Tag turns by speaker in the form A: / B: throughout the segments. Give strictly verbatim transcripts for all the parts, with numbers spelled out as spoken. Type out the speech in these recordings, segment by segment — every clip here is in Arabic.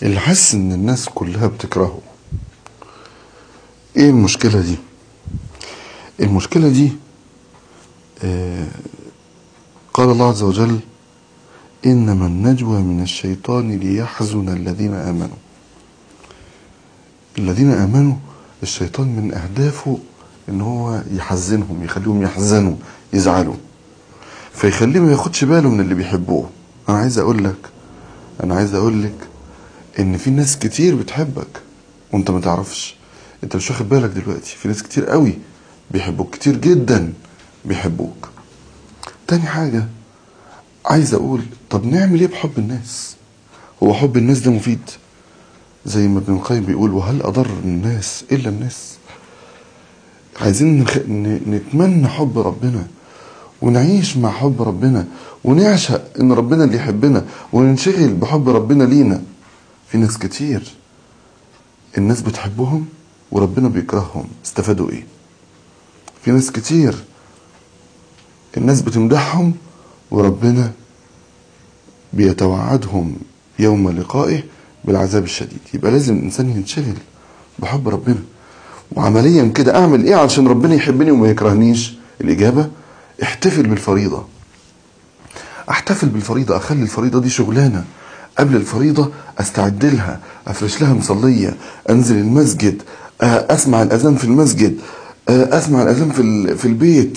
A: اللي حاسس ان الناس كلها بتكرهه. ايه المشكلة دي؟ المشكلة دي آه قال الله عز وجل: انما النجوى من الشيطان ليحزن الذين امنوا. الذين امنوا الشيطان من اهدافه ان هو يحزنهم، يخليهم يحزنوا، يزعلوا، فيخليه ما ياخدش باله من اللي بيحبوه. انا عايز اقول لك انا عايز اقول لك ان في ناس كتير بتحبك وانت ما تعرفش. انت مش واخد بالك دلوقتي، في ناس كتير قوي بيحبوك، كتير جدا بيحبوك. تاني حاجة عايز اقول، طب نعمل ايه بحب الناس؟ هو حب الناس ده مفيد؟ زي ما ابن القيم بيقول: وهل اضر الناس الا الناس؟ عايزين نخ... ن... نتمنى حب ربنا ونعيش مع حب ربنا ونعشق ان ربنا اللي يحبنا وننشغل بحب ربنا لينا. في ناس كتير الناس بتحبهم وربنا بيكرههم، استفادوا ايه؟ في ناس كتير الناس بتمدحهم وربنا بيتوعدهم يوم لقائه بالعذاب الشديد. يبقى لازم الانسان ينشغل بحب ربنا. وعمليا كده اعمل ايه علشان ربنا يحبني وما يكرهنيش؟ الاجابة: احتفل بالفريضة. احتفل بالفريضة، اخلي الفريضة دي شغلانة. قبل الفريضة استعد لها، افرش لها مصلية، انزل المسجد، اسمع الاذان في المسجد، اسمع الاذان في في البيت،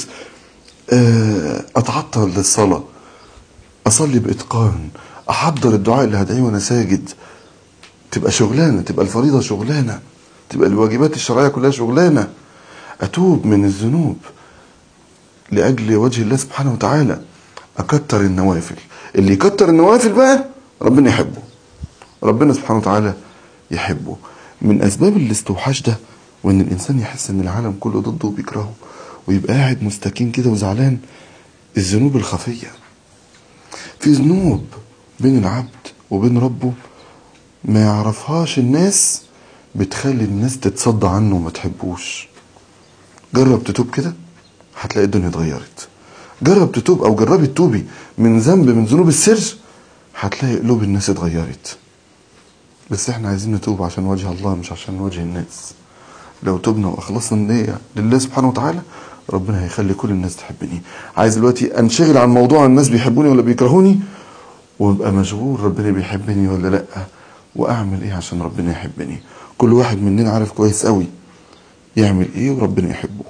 A: اتعطل للصلاة، اصلي باتقان، احضر الدعاء اللي هدعيه وانا ساجد. تبقى شغلانة، تبقى الفريضة شغلانة، تبقى الواجبات الشرعية كلها شغلانة. اتوب من الذنوب لاجل وجه الله سبحانه وتعالى. اكتر النوافل. اللي يكتر النوافل بقى ربنا يحبه، ربنا سبحانه وتعالى يحبه. من اسباب الاستوحاش ده وان الانسان يحس ان العالم كله ضده وبيكرهه ويبقى قاعد مستكين كده وزعلان: الذنوب الخفية. في ذنوب بين العبد وبين ربه ما يعرفهاش الناس، بتخلي الناس تتصدى عنه وما تحبوش. جرب تتوب كده هتلاقي الدنيا اتغيرت. جرب تتوب او جربي تتوبي من ذنب من ذنوب السر، هتلاقي قلوب الناس اتغيرت. بس احنا عايزين نتوب عشان وجه الله مش عشان وجه الناس. لو توبنا واخلصنا النية لله سبحانه وتعالى ربنا هيخلي كل الناس تحبني. عايز دلوقتي انشغل عن موضوع الناس بيحبوني ولا بيكرهوني، وابقى مشغول ربنا بيحبني ولا لا، واعمل ايه عشان ربنا يحبني. كل واحد مننا عارف كويس قوي يعمل ايه وربنا يحبه.